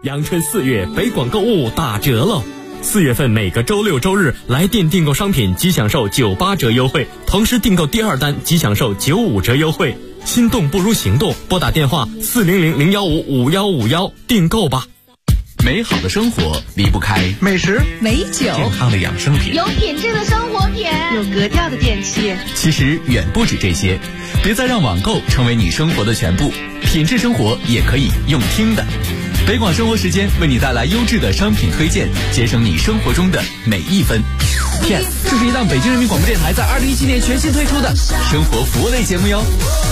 阳春4月，北广购物打折喽！4月份每个周六周日来店订购商品即享受98折优惠，同时订购第2单即享受95折优惠。心动不如行动，拨打电话400-015-5151订购吧。 美好的生活离不开美食、 美酒、 健康的养生品， 有品质的生活品， 有格调的电器。 其实远不止这些，别再让网购成为你生活的全部，品质生活也可以用听的。北广生活时间为你带来优质的商品推荐，节省你生活中的每一分。Yes， 这是一档北京人民广播电台在2017年全新推出的生活服务类节目哟。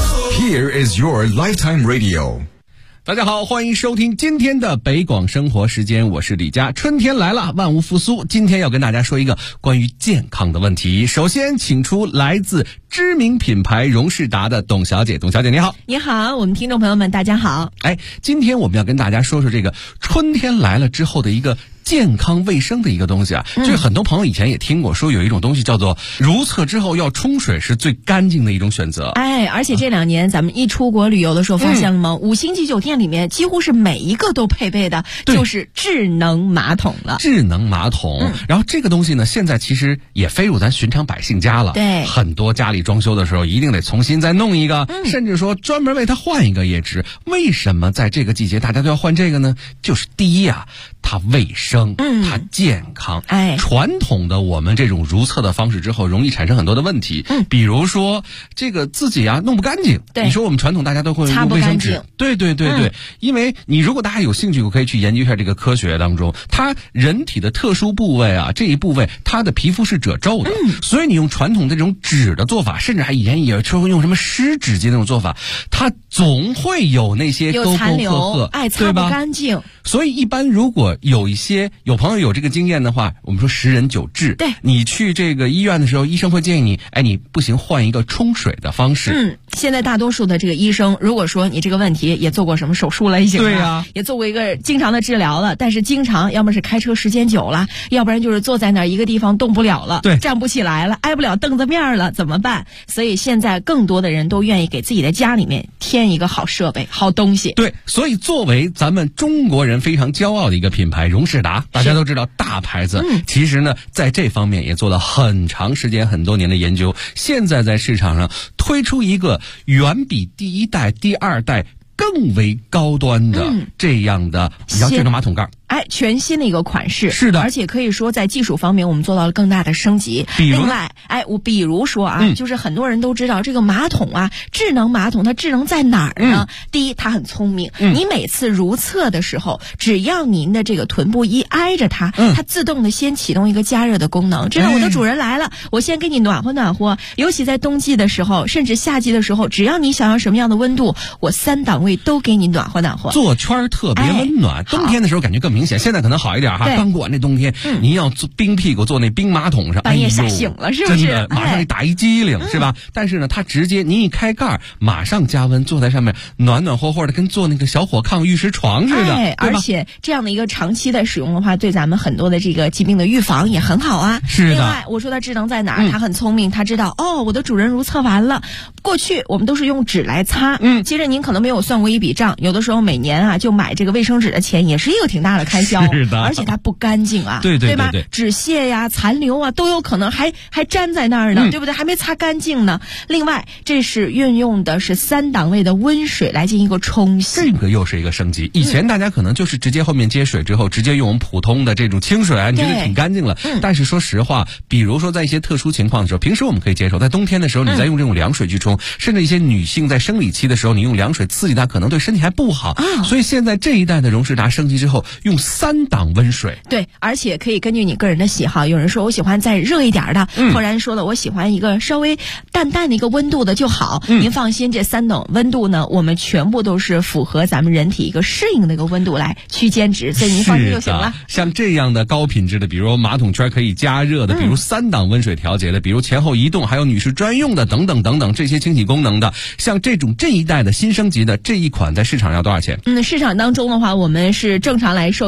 Here is your lifetime radio。 大家好，欢迎收听今天的北广生活时间，我是李佳。春天来了，万物复苏，今天要跟大家说一个关于健康的问题。首先请出来自知名品牌荣仕达的董小姐。董小姐你好。 你好，我们听众朋友们大家好。 今天我们要跟大家说说这个春天来了之后的一个健康卫生的一个东西啊，就是很多朋友以前也听过说有一种东西叫做如厕之后要冲水是最干净的一种选择。 而且这2年咱们一出国旅游的时候发现了吗？5星级酒店里面几乎是每一个都配备的就是智能马桶了。 智能马桶，然后这个东西呢，现在其实也飞入咱寻常百姓家了。 对， 很多家里装修的时候一定得重新再弄一个，甚至说专门为它换一个也值。为什么在这个季节大家都要换这个呢？就是第一啊，它卫生，它健康。传统的我们这种如厕的方式之后，容易产生很多的问题。比如说这个自己啊弄不干净。你说我们传统大家都会用卫生纸，对，因为你如果大家有兴趣，我可以去研究一下这个科学当中，它人体的特殊部位啊，这一部位它的皮肤是褶皱的，所以你用传统这种纸的做法，甚至还以前也说用什么湿纸巾那种做法，它总会有那些沟沟壑壑， 擦不干净。 所以一般如果有朋友有这个经验的话，我们说10人9痔。对，你去这个医院的时候，医生会建议你，你不行，换一个冲水的方式。 现在大多数的这个医生，如果说你这个问题也做过什么手术了，对呀，也做过一个经常的治疗了，但是经常要么是开车时间久了，要不然就是坐在那儿一个地方动不了了，站不起来了，挨不了凳子面了，怎么办？所以现在更多的人都愿意给自己的家里面添一个好设备、好东西。 对，所以作为咱们中国人非常骄傲的一个品牌荣仕达，大家都知道大牌子，其实呢在这方面也做了很长时间很多年的研究，现在在市场上推出一个远比第1代、第2代更为高端的这样的智能马桶盖。 全新的一个款式。 是的， 而且可以说在技术方面我们做到了更大的升级。另外，比如说就是很多人都知道这个马桶啊，智能马桶它智能在哪儿呢？第一，它很聪明。你每次如厕的时候，只要您的这个臀部一挨着它，它自动的先启动一个加热的功能。知道我的主人来了，我先给你暖和暖和。尤其在冬季的时候，甚至夏季的时候，只要你想要什么样的温度，我3档位都给你暖和暖和。 坐圈特别温暖。冬天的时候感觉更明显，现在可能好一点哈。刚过完这冬天，您要坐冰屁股坐那冰马桶上， 半夜吓醒了是不是？ 真的马上一打一激灵，是吧？但是呢，它直接您一开盖，马上加温，坐在上面暖暖和和的，跟坐那个小火炕玉石床似的。 而且这样的一个长期的使用的话，对咱们很多的这个疾病的预防也很好啊。 是的。 另外，我说它智能在哪儿？它很聪明，它知道我的主人如厕完了。过去我们都是用纸来擦，其实您可能没有算过一笔账，有的时候每年就买这个卫生纸的钱也是一个挺大的开销。 是的。 而且它不干净啊， 对吧？纸屑呀、残留啊都有可能还粘在那儿呢，对不对？还没擦干净呢。另外，这是运用的是3档位的温水来进行一个冲洗， 这个又是一个升级。以前大家可能就是直接后面接水之后，直接用我们普通的这种清水你觉得挺干净了。但是说实话，比如说在一些特殊情况的时候，平时我们可以接受，在冬天的时候你再用这种凉水去冲，甚至一些女性在生理期的时候，你用凉水刺激她，可能对身体还不好。所以现在这一代的荣仕达升级之后，用3档温水。 对，而且可以根据你个人的喜好，有人说我喜欢再热一点的，或者说了我喜欢一个稍微淡淡的一个温度的就好。您放心，这3等温度呢，我们全部都是符合咱们人体一个适应的一个温度来区间值，所以您放心就行了。 像这样的高品质的，比如马桶圈可以加热的，比如3档温水调节的，比如前后移动，还有女士专用的等等等等这些清洗功能的，像这一代的新升级的这一款，在市场要多少钱？ 市场当中的话，我们是正常来售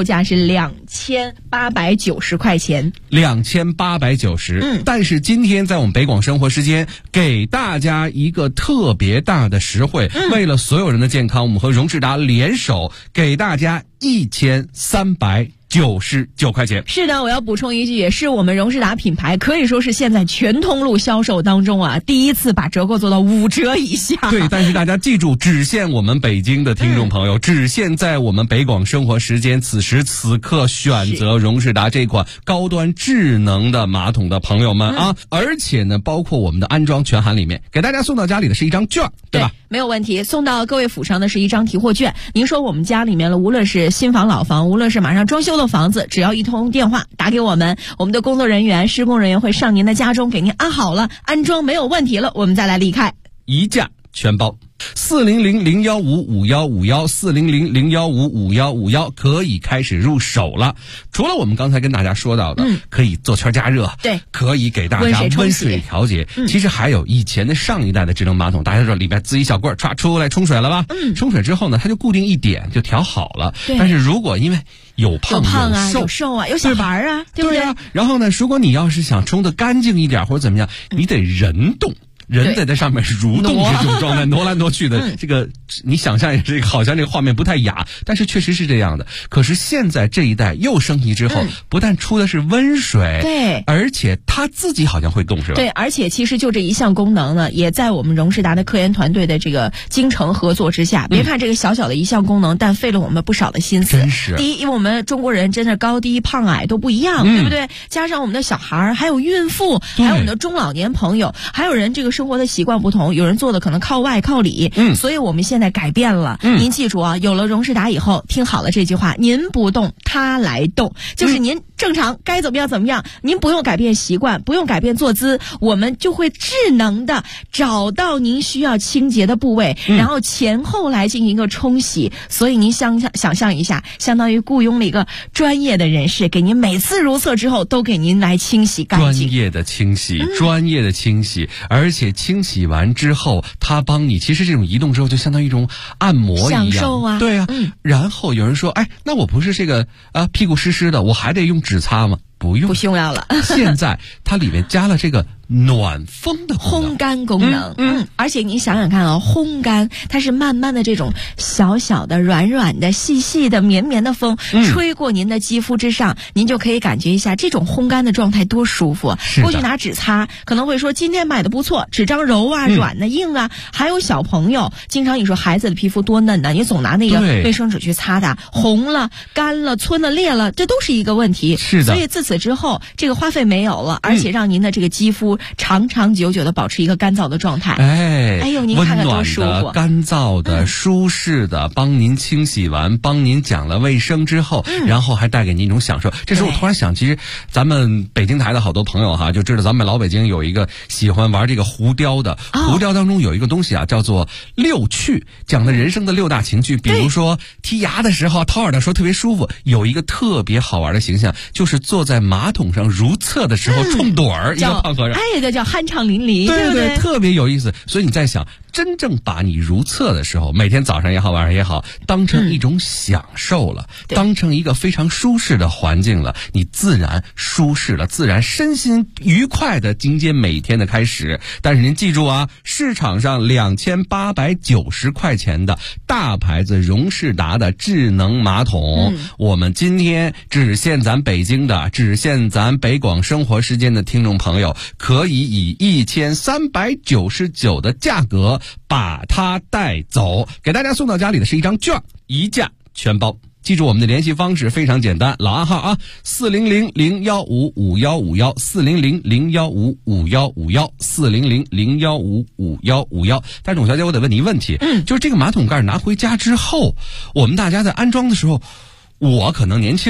售价是2890块钱 ，2890。但是今天在我们北广生活时间给大家一个特别大的实惠，为了所有人的健康，我们和荣仕达联手给大家1399块钱。 是的，我要补充一句，也是我们荣仕达品牌可以说是现在全通路销售当中啊，第一次把折扣做到5折以下。 对，但是大家记住，只限我们北京的听众朋友，只限在我们北广生活时间此时此刻选择荣仕达这款高端智能的马桶的朋友们啊！而且呢，包括我们的安装全含里面，给大家送到家里的是一张券，对吧？ 没有问题，送到各位府上的是一张提货券。您说我们家里面了，无论是新房老房，无论是马上装修的房子，只要一通电话打给我们，我们的工作人员、施工人员会上您的家中给您安好了，安装没有问题了，我们再来离开， 一价全包。400-015-5151，400-015-5151可以开始入手了。除了我们刚才跟大家说到的，可以做圈加热， 对， 可以给大家温水调节。其实还有以前的上一代的智能马桶，大家知道里边滋一小棍唰出来冲水了吧？冲水之后呢，它就固定一点就调好了。但是如果因为有胖啊、有瘦啊、有小孩啊，对不对？ 然后呢，如果你要是想冲得干净一点或者怎么样，你得人动。人在上面蠕动这种状态，挪来挪去的，这个你想象也是好像这个画面不太雅，但是确实是这样的。可是现在这一代又升级之后，不但出的是温水， 对， 而且它自己好像会动，是吧？ 对，而且其实就这一项功能呢，也在我们荣仕达的科研团队的这个精诚合作之下，别看这个小小的一项功能，但费了我们不少的心思。 真是， 第一，因为我们中国人真的高低胖矮都不一样，对不对？加上我们的小孩，还有孕妇，还有我们的中老年朋友，还有人这个生活的习惯不同，有人做的可能靠外靠里，所以我们现在改变了。您记住啊，有了荣仕达以后，听好了这句话，您不动它来动，就是您正常该怎么样怎么样，您不用改变习惯，不用改变坐姿，我们就会智能的找到您需要清洁的部位，然后前后来进行一个冲洗。所以您想象一下，相当于雇佣了一个专业的人士，给您每次如厕之后都给您来清洗干净。 专业的清洗，专业的清洗，而且清洗完之后，他帮你，其实这种移动之后就相当于一种按摩一样， 享受啊， 对啊。然后有人说，哎，那我不是这个屁股湿湿的，我还得用纸擦吗？不用要了。现在它里面加了这个暖风的烘干功能，而且你想想看啊，烘干它是慢慢的这种小小的、软软的、细细的、绵绵的风吹过您的肌肤之上，您就可以感觉一下这种烘干的状态多舒服。过去拿纸擦可能会说今天买的不错，纸张柔啊、软的、硬啊，还有小朋友经常你说孩子的皮肤多嫩呢，你总拿那个卫生纸去擦它，红了、干了、皴了、裂了，这都是一个问题。 是的， 所以自此之后，这个花费没有了，而且让您的这个肌肤长长久久的保持一个干燥的状态。哎呦，您看看多舒服， 温暖的、干燥的、舒适的，帮您清洗完，帮您讲了卫生之后，然后还带给您一种享受。这时候我突然想，其实咱们北京台的好多朋友哈，就知道咱们老北京有一个喜欢玩这个胡雕的，胡雕当中有一个东西啊，叫做六趣，讲的人生的6大情趣。比如说剔牙的时候、掏耳的时候特别舒服，有一个特别好玩的形象，就是坐在马桶上如厕的时候冲盹儿，一个胖和尚， 这个叫酣畅淋漓， 对不对？ 特别有意思。所以你在想，真正把你如厕的时候，每天早上也好，晚上也好，当成一种享受了，当成一个非常舒适的环境了，你自然舒适了，自然身心愉快的迎接每天的开始。但是您记住啊，市场上2890块钱的大牌子荣仕达的智能马桶，我们今天只限咱北京的，只限咱北广生活时间的听众朋友，可以以1399的价格把它带走，给大家送到家里的是一张券，一价全包。记住我们的联系方式非常简单，老暗号啊，400-015-5151，400-015-5151，400-015-5151。但是董小姐，我得问你一个问题，就是这个马桶盖拿回家之后，我们大家在安装的时候，我可能年轻哈，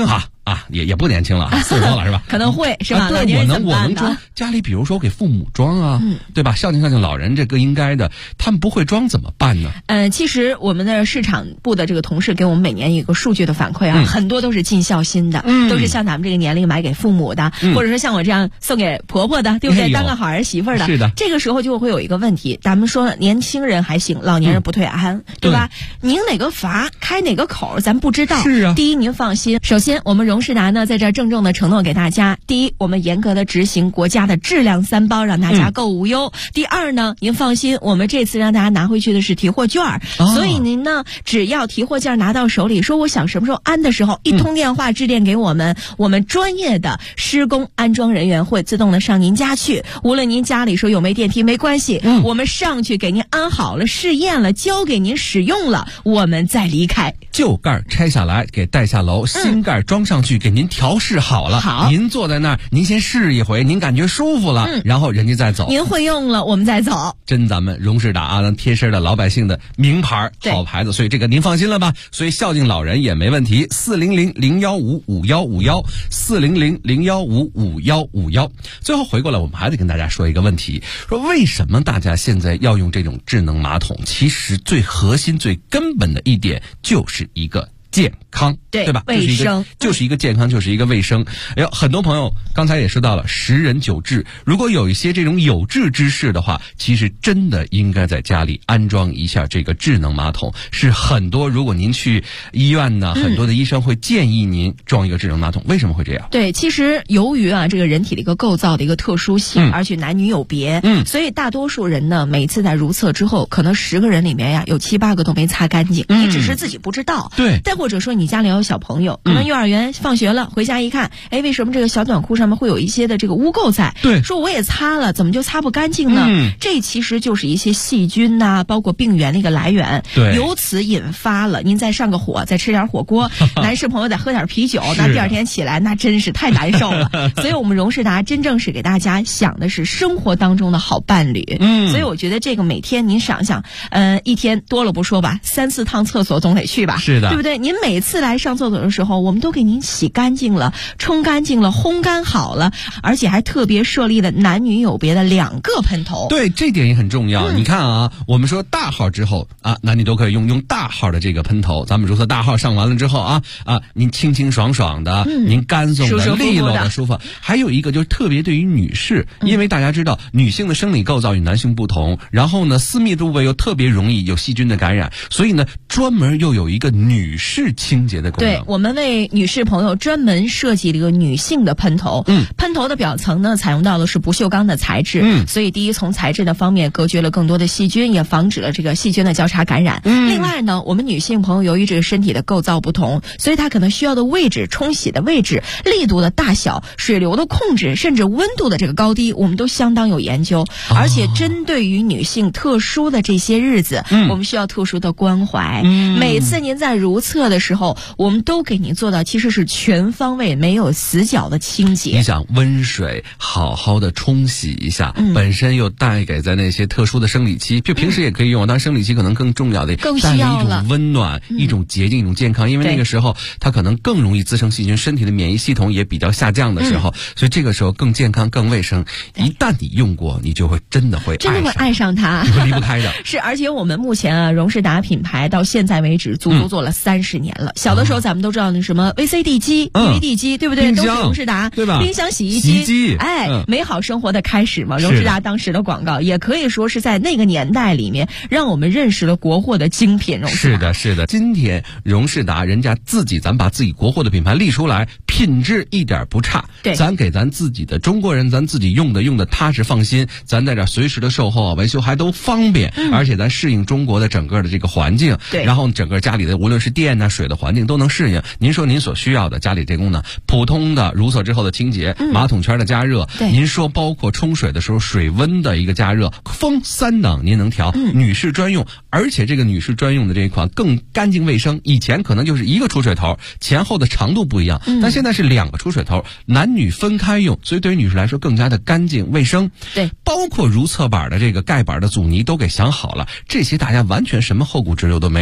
啊，也不年轻了，40多了是吧？ 可能会是吧？ 对，我能装家里，比如说给父母装啊，对吧？孝敬老人，这个应该的。他们不会装怎么办呢？ 其实我们的市场部的这个同事给我们每年一个数据的反馈啊，很多都是尽孝心的，都是像咱们这个年龄买给父母的，或者说像我这样送给婆婆的，对不对？当个好儿媳妇的。 是的。 这个时候就会有一个问题，咱们说年轻人还行，老年人不退安，对吧？拧哪个阀开哪个口，咱不知道。 是啊。 第一，您放心，首先我们荣仕达呢在这郑重的承诺给大家，第一，我们严格的执行国家的质量3包，让大家购无忧。第二呢，您放心，我们这次让大家拿回去的是提货券，所以您呢只要提货券拿到手里，说我想什么时候安的时候，一通电话致电给我们，我们专业的施工安装人员会自动的上您家去，无论您家里说有没电梯没关系，我们上去给您安好了，试验了，交给您使用了，我们再离开。 旧盖拆下来给带下楼，新盖装上去给您调试好了。 好， 您坐在那儿，您先试一回，您感觉舒服了，然后人家再走。 您会用了，我们再走。 真咱们荣仕达啊，咱贴身的老百姓的名牌好牌子，所以这个您放心了吧？所以孝敬老人也没问题。400-015-5151，400-015-5151。最后回过来，我们还得跟大家说一个问题，说为什么大家现在要用这种智能马桶？其实最核心、最根本的一点就是一个健康，对吧？ 卫生就是一个健康，就是一个卫生。哎呦，很多朋友刚才也说到了10人9痔，如果有一些这种有志之士的话，其实真的应该在家里安装一下这个智能马桶。是很多，如果您去医院呢，很多的医生会建议您装一个智能马桶。为什么会这样？ 对，其实由于这个人体的一个构造的一个特殊性，而且男女有别，所以大多数人呢，每次在如厕之后，可能10个人里面呀，有7、8个都没擦干净，你只是自己不知道。 对， 但或者说你家里有小朋友，可能幼儿园放学了，回家一看，为什么这个小短裤上面会有一些的这个污垢在？ 对， 说我也擦了，怎么就擦不干净呢？这其实就是一些细菌呐，包括病原的一个来源。 对， 由此引发了您再上个火，再吃点火锅，男士朋友再喝点啤酒，那第二天起来那真是太难受了。所以我们荣仕达真正是给大家想的是生活当中的好伴侣。所以我觉得这个每天您想想，一天多了不说吧，3、4趟厕所总得去吧？ 是的， 对不对？您每次来上厕所的时候，我们都给您洗干净了，冲干净了，烘干好了，而且还特别设立了男女有别的2个喷头。 对，这点也很重要。你看啊，我们说大号之后啊，男女都可以用大号的这个喷头。咱们如厕大号上完了之后啊，您清清爽爽的，您干燥的、利落的、舒服。还有一个就是特别对于女士，因为大家知道女性的生理构造与男性不同，然后呢，私密部位又特别容易有细菌的感染，所以呢，专门又有一个女士清洁的功能。 对，我们为女士朋友专门设计了一个女性的喷头。喷头的表层呢，采用到的是不锈钢的材质。所以第一，从材质的方面隔绝了更多的细菌，也防止了这个细菌的交叉感染。另外呢，我们女性朋友由于这个身体的构造不同，所以她可能需要的位置、冲洗的位置、力度的大小、水流的控制，甚至温度的这个高低，我们都相当有研究。而且针对于女性特殊的这些日子，我们需要特殊的关怀。每次您在如厕的时候，我们都给您做到其实是全方位没有死角的清洁。 你想温水好好的冲洗一下，本身又带给在那些特殊的生理期，就平时也可以用，但生理期可能更重要的， 更需要了带一种温暖、一种洁净、一种健康，因为那个时候它可能更容易滋生细菌，身体的免疫系统也比较下降的时候，所以这个时候更健康、更卫生。一旦你用过，你就会真的会爱上它， 你会离不开的。 是，而且我们目前荣仕达品牌到现在为止足足做了30年了。小的时候咱们都知道那什么 VCD 机、DVD 机，对不对？都是荣仕达， 对吧？ 冰箱、洗衣机，美好生活的开始嘛。荣仕达当时的广告也可以说是在那个年代里面，让我们认识了国货的精品。荣仕达是的。今天荣仕达人家咱把自己国货的品牌立出来，品质一点不差。 对， 咱给咱自己的中国人，咱自己用的踏实放心，咱在这随时的售后维修还都方便，而且咱适应中国的整个的这个环境。 对， 然后整个家里的无论是电呐、水的环境都能适应。您说您所需要的家里这功能，普通的如厕之后的清洁，马桶圈的加热，您说包括冲水的时候水温的一个加热，风3档您能调，女士专用，而且这个女士专用的这一款更干净卫生。以前可能就是一个出水头，前后的长度不一样，但现在是2个出水头，男女分开用，所以对于女士来说更加的干净卫生。 对， 包括如厕板的这个盖板的阻尼都给想好了，这些大家完全什么后顾之忧都没有。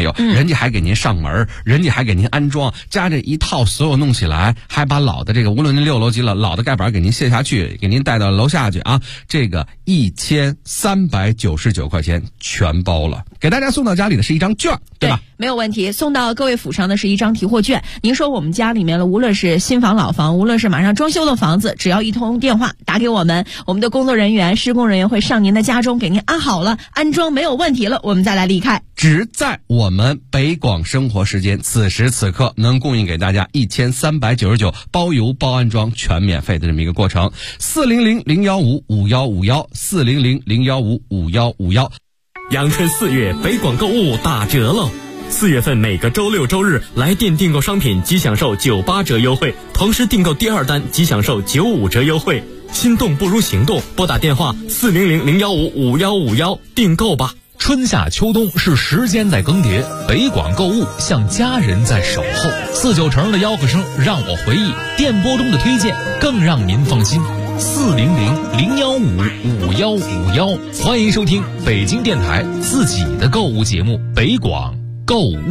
999，人家还给您上门，人家还给您安装，加这一套所有弄起来，还把老的这个无论您6楼级了，老的盖板给您卸下去，给您带到楼下去啊，这个1399块钱全包了。给大家送到家里的是一张券，对吧？ 没有问题，送到各位府上的是一张提货券。您说我们家里面了，无论是新房老房，无论是马上装修的房子，只要一通电话打给我们，我们的工作人员、施工人员会上您的家中给您安好了，安装没有问题了，我们再来离开。 只在我们北广生活时间此时此刻能供应给大家1399包邮包安装全免费的这么一个过程。400-015-5151，400-015-5151。 阳春4月，北广购物打折喽！4月份每个周6周日来电订购商品即享受98折优惠，同时订购第2单即享受95折优惠。心动不如行动，拨打电话400-015-5151订购吧。 春夏秋冬是时间在更迭，北广购物像家人在守候。49成的吆喝声让我回忆，电波中的推荐更让您放心。400-015-5151，欢迎收听北京电台自己的购物节目《北广购物》。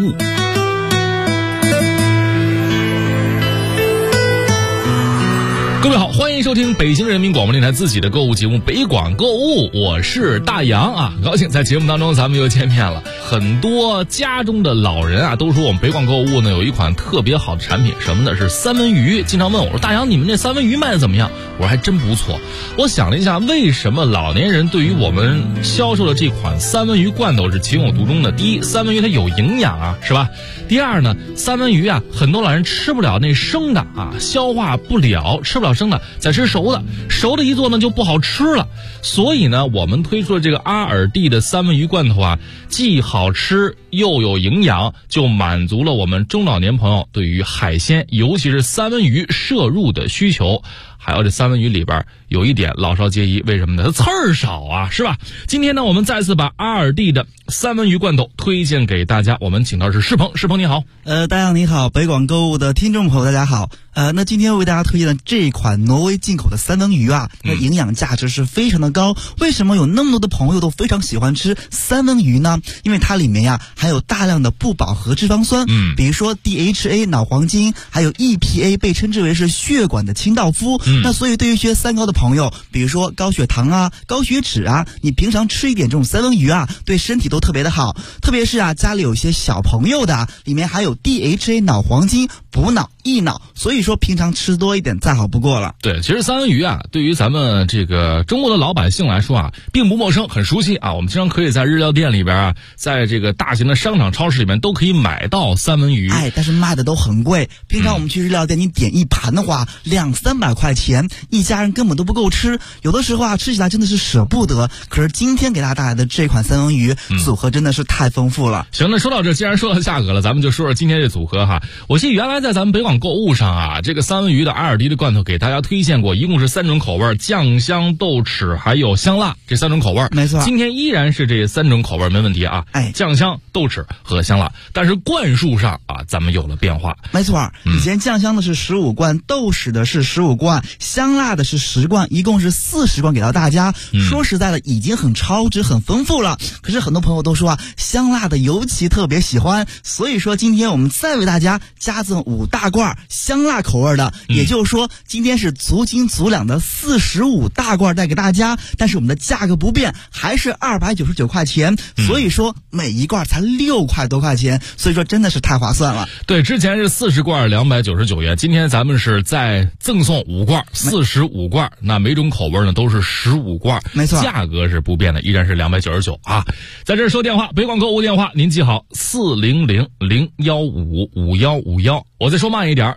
各位好，欢迎收听北京人民广播电台自己的购物节目《北广购物》，我是大杨啊，高兴在节目当中咱们又见面了。很多家中的老人啊都说我们北广购物呢有一款特别好的产品，什么呢？是三文鱼。经常问我说，大杨你们这三文鱼卖的怎么样？我说还真不错。我想了一下，为什么老年人对于我们销售的这款三文鱼罐头是情有独钟的？第一，三文鱼它有营养啊，是吧？第二呢，三文鱼啊，很多老人吃不了那生的啊，消化不了，吃不了生的，再吃熟的，熟的一做呢就不好吃了。所以呢，我们推出了这个阿尔蒂的三文鱼罐头啊，既好吃又有营养，就满足了我们中老年朋友对于海鲜，尤其是三文鱼摄入的需求。还有这三文鱼里边有一点老少皆宜，为什么呢？它刺儿少啊，是吧？今天呢，我们再次把阿尔蒂的三文鱼罐头推荐给大家。我们请到的是世鹏，世鹏你好。 大家你好，北广购物的听众朋友大家好。那今天为大家推荐的这一款挪威进口的三文鱼啊，那营养价值是非常的高。为什么有那么多的朋友都非常喜欢吃三文鱼呢？因为它里面呀含有大量的不饱和脂肪酸，比如说 DHA 脑黄金，还有 EPA 被称之为是血管的清道夫。那所以对于一些三高的朋友，比如说高血糖啊、高血脂啊，你平常吃一点这种三文鱼啊，对身体都特别的好。特别是啊，家里有一些小朋友的，里面还有 DHA 脑黄金，补脑益脑，所以说平常吃多一点再好不过了。 对，其实三文鱼啊，对于咱们这个中国的老百姓来说啊，并不陌生，很熟悉啊。我们经常可以在日料店里边啊，在这个大型的商场超市里面都可以买到三文鱼。 但是卖的都很贵。平常我们去日料店，你点一盘的话，200-300块钱，一家人根本都不够吃。有的时候啊，吃起来真的是舍不得。可是今天给大家带来的这款三文鱼组合真的是太丰富了。 行，那说到这，既然说到价格了，咱们就说说今天这组合哈。我记得原来在咱们北广购物上啊，这个三文鱼的阿尔蒂的罐头给大家推荐过，一共是3种口味，酱香、豆豉还有香辣，这3种口味。 没错， 今天依然是这3种口味，没问题啊。酱香、豆豉和香辣，但是罐数上啊，咱们有了变化。 没错，以前酱香的是15罐，豆豉的是15罐，香辣的是10罐，一共是40罐给到大家。说实在的，已经很超值、很丰富了。可是很多朋友都说啊，香辣的尤其特别喜欢，所以说今天我们再为大家加赠5大罐香辣口味的，也就是说今天是足斤足两的45大罐带给大家，但是我们的价格不变，还是299块钱，所以说每一罐才6块多块钱，所以说真的是太划算了。 对，之前是40罐299元，今天咱们是再赠送5罐45罐，那每种口味呢都是15罐， 没错， 价格是不变的，依然是299啊。在这说电话，北广购物电话您记好400-015-5151，我再说慢一点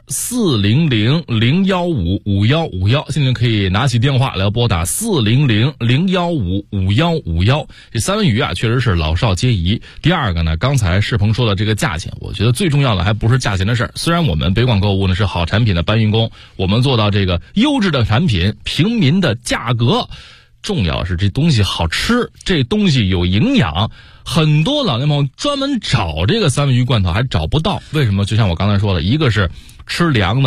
，400-015-5151，现在可以拿起电话来拨打400-015-5151。这三文鱼啊，确实是老少皆宜。第二个呢，刚才世鹏说的这个价钱，我觉得最重要的还不是价钱的事儿。虽然我们北广购物呢是好产品的搬运工，我们做到这个优质的产品，平民的价格，重要是这东西好吃，这东西有营养。很多老年朋友专门找这个三文鱼罐头还找不到，为什么？就像我刚才说的，一个是吃凉的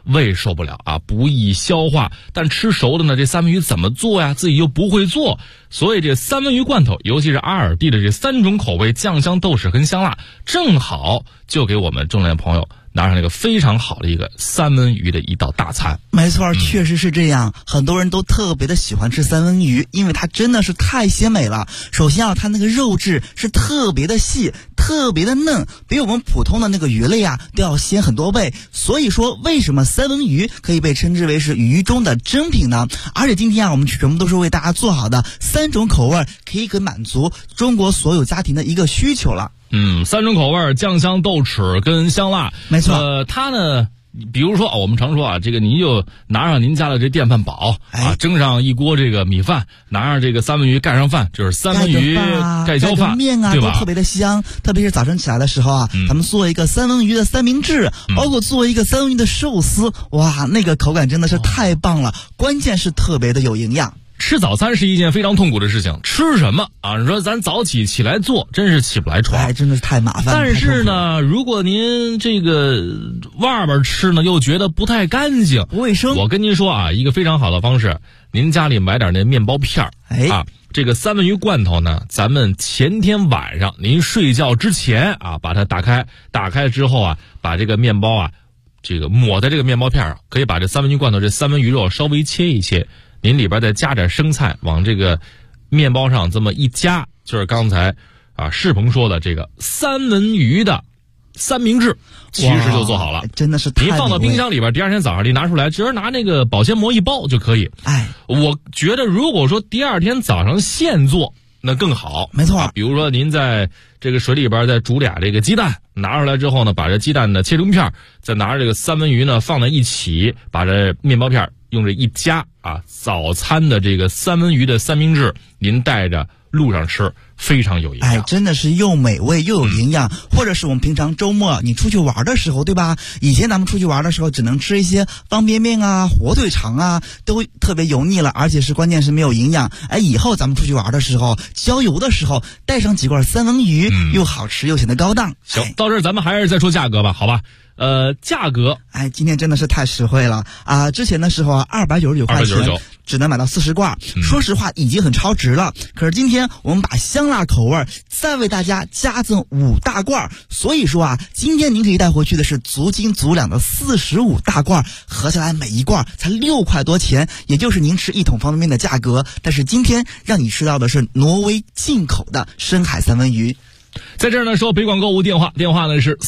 胃受不了啊，不易消化。但吃熟的呢，这三文鱼怎么做呀？自己又不会做，所以这三文鱼罐头，尤其是阿尔蒂的这3种口味，酱香、豆豉跟香辣，正好就给我们重点朋友拿上了一个非常好的一个三文鱼的一道大餐。 没错，确实是这样。很多人都特别的喜欢吃三文鱼，因为它真的是太鲜美了。首先啊，它那个肉质是特别的细，特别的嫩，比我们普通的那个鱼类啊都要鲜很多倍。所以说，为什么三文鱼可以被称之为是鱼中的珍品呢？而且今天啊，我们全部都是为大家做好的3种口味，可以满足中国所有家庭的一个需求了。 3种口味，酱香、豆豉跟香辣。 没错。 它呢，比如说我们常说啊，这个您就拿上您家的这电饭煲啊，蒸上一锅这个米饭，拿上这个三文鱼盖上饭，就是三文鱼盖浇饭， 面啊， 对吧？ 都特别的香。特别是早晨起来的时候啊，咱们做一个三文鱼的三明治，包括做一个三文鱼的寿司，哇，那个口感真的是太棒了。关键是特别的有营养。 吃早餐是一件非常痛苦的事情，吃什么啊？你说咱早起来做，真是起不来床， 真的是太麻烦。 但是呢，如果您这个外边吃呢，又觉得不太干净、 不卫生， 我跟您说啊，一个非常好的方式，您家里买点那面包片啊，这个三文鱼罐头呢，咱们前天晚上您睡觉之前啊，把它打开之后啊，把这个面包啊，这个抹在这个面包片上，可以把这三文鱼罐头这三文鱼肉稍微切一切。您里边再加点生菜，往这个面包上这么一夹，就是刚才啊世鹏说的这个三文鱼的三明治，其实就做好了。 真的是太美味。 您放到冰箱里边，第二天早上你拿出来，只是拿那个保鲜膜一包就可以。我觉得如果说第二天早上现做，那更好。 没错， 比如说您在这个水里边再煮俩这个鸡蛋，拿出来之后呢，把这鸡蛋呢切成片，再拿着这个三文鱼呢放在一起，把这面包片用这一夹啊，早餐的这个三文鱼的三明治，您带着路上吃，非常有营养。 真的是又美味又有营养。或者是我们平常周末你出去玩的时候，对吧？以前咱们出去玩的时候，只能吃一些方便面啊、火腿肠啊，都特别油腻了，而且是关键是没有营养。以后咱们出去玩的时候，郊游的时候，带上几罐三文鱼，又好吃又显得高档。 行，到这儿咱们还是再说价格吧，好吧？价格， 今天真的是太实惠了啊！之前的时候啊，299块钱只能买到40罐，说实话已经很超值了。可是今天我们把香辣口味再为大家加赠5大罐，所以说啊，今天您可以带回去的是足斤足两的45大罐，合下来每一罐才6块多钱，也就是您吃1桶方便面的价格。但是今天让你吃到的是挪威进口的深海三文鱼。 在这儿呢，说北广购物电话呢是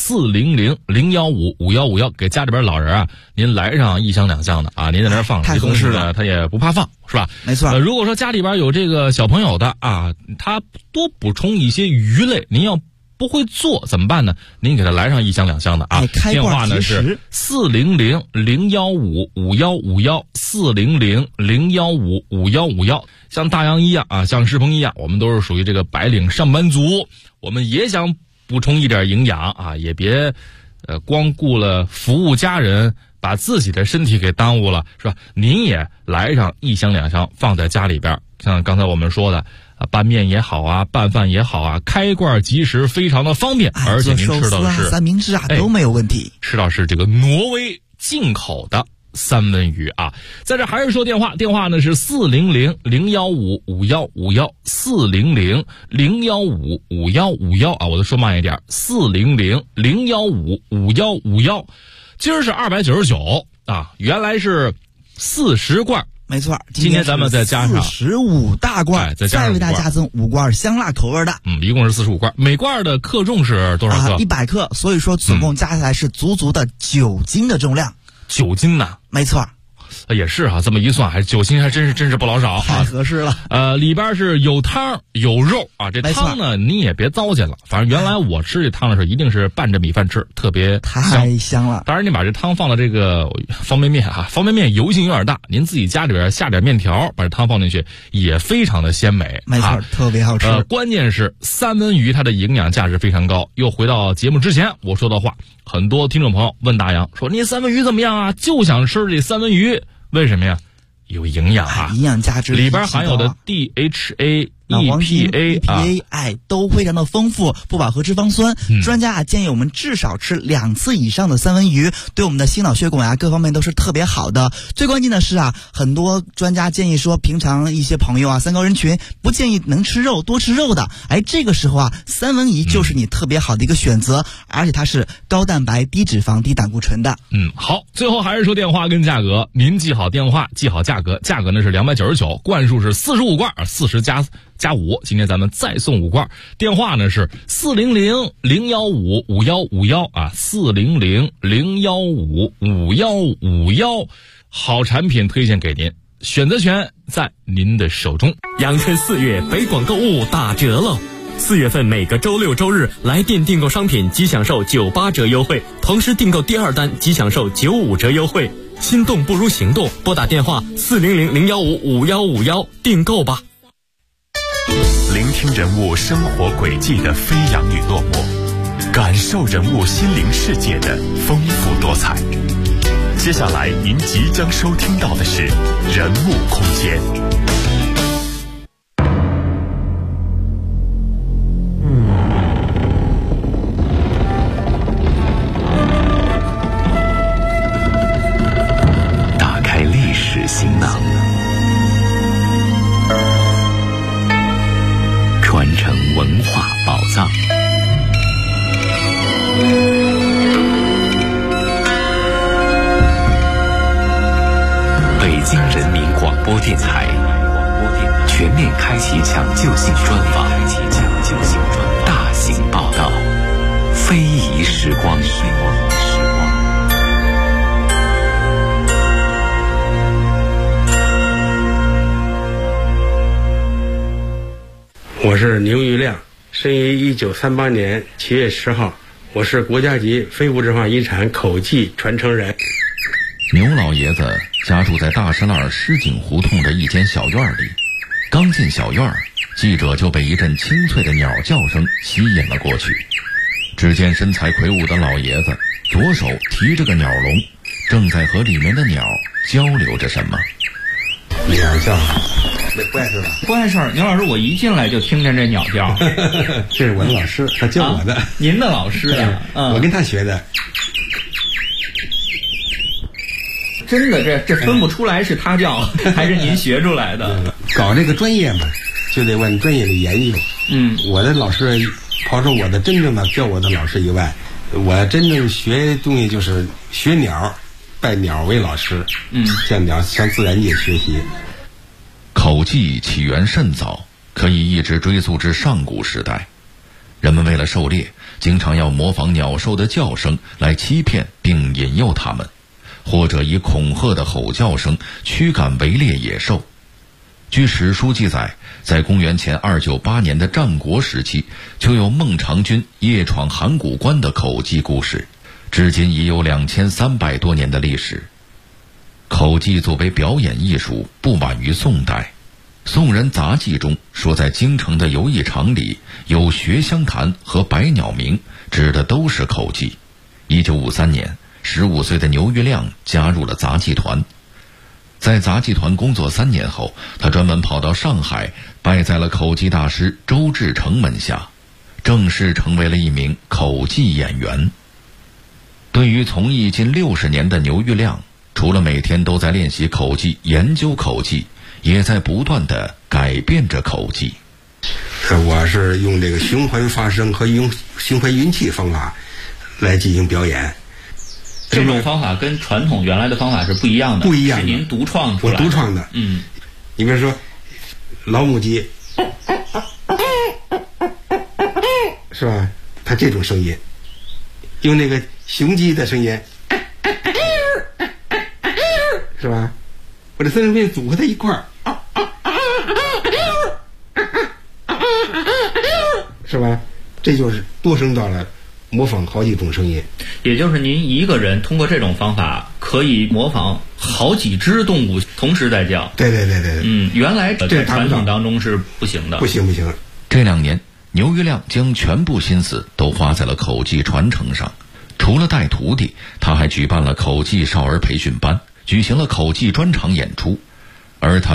400-015-5151，给家里边老人啊，您来上1箱2箱的啊，您在那儿放， 太合适了， 他也不怕放，是吧？ 没错。 如果说家里边有这个小朋友的啊，他多补充一些鱼类，您要不会做怎么办呢？您给他来上1箱2箱的啊。电话呢是400-015-5151，400-015-5151。像大洋一样啊，像世鹏一样，我们都是属于这个白领上班族，我们也想补充一点营养啊，也别光顾了服务家人，把自己的身体给耽误了，是吧？您也来上1箱2箱放在家里边，像刚才我们说的拌面也好啊，拌饭也好啊，开罐即食，非常的方便，而且您吃到的是三明治啊，都没有问题。 吃到是这个挪威进口的三文鱼啊。在这还是说电话呢是400-015-5151，400-015-5151啊，我都说慢一点，400-015-5151。今儿是299啊，原来是40罐。 没错， 今天咱们再加上 45大罐，再为大家加赠5罐香辣口味的， 一共是45罐，每罐的克重是多少克 ？100克，所以说总共加起来是足足的9斤的重量。 9斤呐？ 没错。 也是啊，这么一算，还9斤，还真是不老少啊， 太合适了。 里边是有汤有肉啊，这汤呢你也别糟践了，反正原来我吃这汤的时候一定是拌着米饭吃，特别太香了。 当然你把这汤放到这个方便面啊，方便面油性有点大，您自己家里边下点面条，把这汤放进去也非常的鲜美。 没错，特别好吃。 关键是三文鱼它的营养价值非常高。又回到节目之前我说的话，很多听众朋友问大洋说，你三文鱼怎么样啊？就想吃这三文鱼。为什么呀？有营养啊， 营养价值里边含有的 DHA 脑黄金、 EPA 都非常的丰富，不饱和脂肪酸。专家建议我们至少吃2次以上的三文鱼，对我们的心脑血管各方面都是特别好的。最关键的是很多专家建议说，平常一些朋友三高人群不建议能吃肉，多吃肉的。这个时候三文鱼就是你特别好的一个选择，而且它是高蛋白、低脂肪、低胆固醇的。 好，最后还是说电话跟价格，您记好电话，记好价格，价格呢是299，罐数是45罐，40加5，今天咱们再送5罐。电话呢是400-015-5151，400-015-5151，好产品推荐给您，选择权在您的手中。 阳春4月，北广购物打折了。4月份每个周六周日来店订购商品即享受98折优惠，同时订购第2单即享受95折优惠。心动不如行动，拨打电话400-015-5151订购吧。 聆听人物生活轨迹的飞扬与落寞，感受人物心灵世界的丰富多彩。接下来您即将收听到的是人物空间。 打开历史行囊，传承文化宝藏。北京人民广播电台全面开启抢救性专访，大型报道，非遗时光。 我是牛玉亮，生于1938年7月10号，我是国家级非物质文化遗产口技传承人。 牛老爷子家住在大石栏狮井胡同的一间小院里，刚进小院，记者就被一阵清脆的鸟叫声吸引了过去。只见身材魁梧的老爷子左手提着个鸟笼，正在和里面的鸟交流着什么。 鸟叫不碍事吧？ 不碍事。牛老师，我一进来就听见这鸟叫。 这是我的老师，他教我的。 您的老师啊？ 我跟他学的。 真的，这分不出来是他教还是您学出来的。 搞这个专业嘛，就得往专业里研究。我的老师，刨出我的真正的教我的老师以外，我真正学东西就是学鸟，拜鸟为老师。向自然界学习。 口技起源甚早，可以一直追溯至上古时代。人们为了狩猎，经常要模仿鸟兽的叫声来欺骗并引诱它们，或者以恐吓的吼叫声驱赶围猎野兽。据史书记载，在公元前298年的战国时期，就有孟尝君夜闯函谷关的口技故事，至今已有2300多年的历史。口技作为表演艺术，不晚于宋代。宋人杂记中说，在京城的游艺场里有学香坛和百鸟鸣，指的都是口技。1953年，15岁的牛玉亮加入了杂技团。在杂技团工作3年后，他专门跑到上海，拜在了口技大师周志成门下，正式成为了一名口技演员。对于从艺近60年的牛玉亮，除了每天都在练习口技、研究口技，也在不断地改变着口技。 我是用这个循环发声和用循环运气方法来进行表演。 这种方法跟传统原来的方法是不一样的， 不一样的， 是您独创出来的。 我独创的。你比如说老母鸡，是吧？它这种声音，用那个雄鸡的声音，是吧？我这三声变组合在一块儿，是吧？这就是多声道了，模仿好几种声音。 也就是您一个人通过这种方法可以模仿好几只动物同时在叫。 对。 原来在传统当中是不行的。 不行。 这2年，牛玉亮将全部心思都花在了口技传承上。除了带徒弟，他还举办了口技少儿培训班，举行了口技专场演出，而他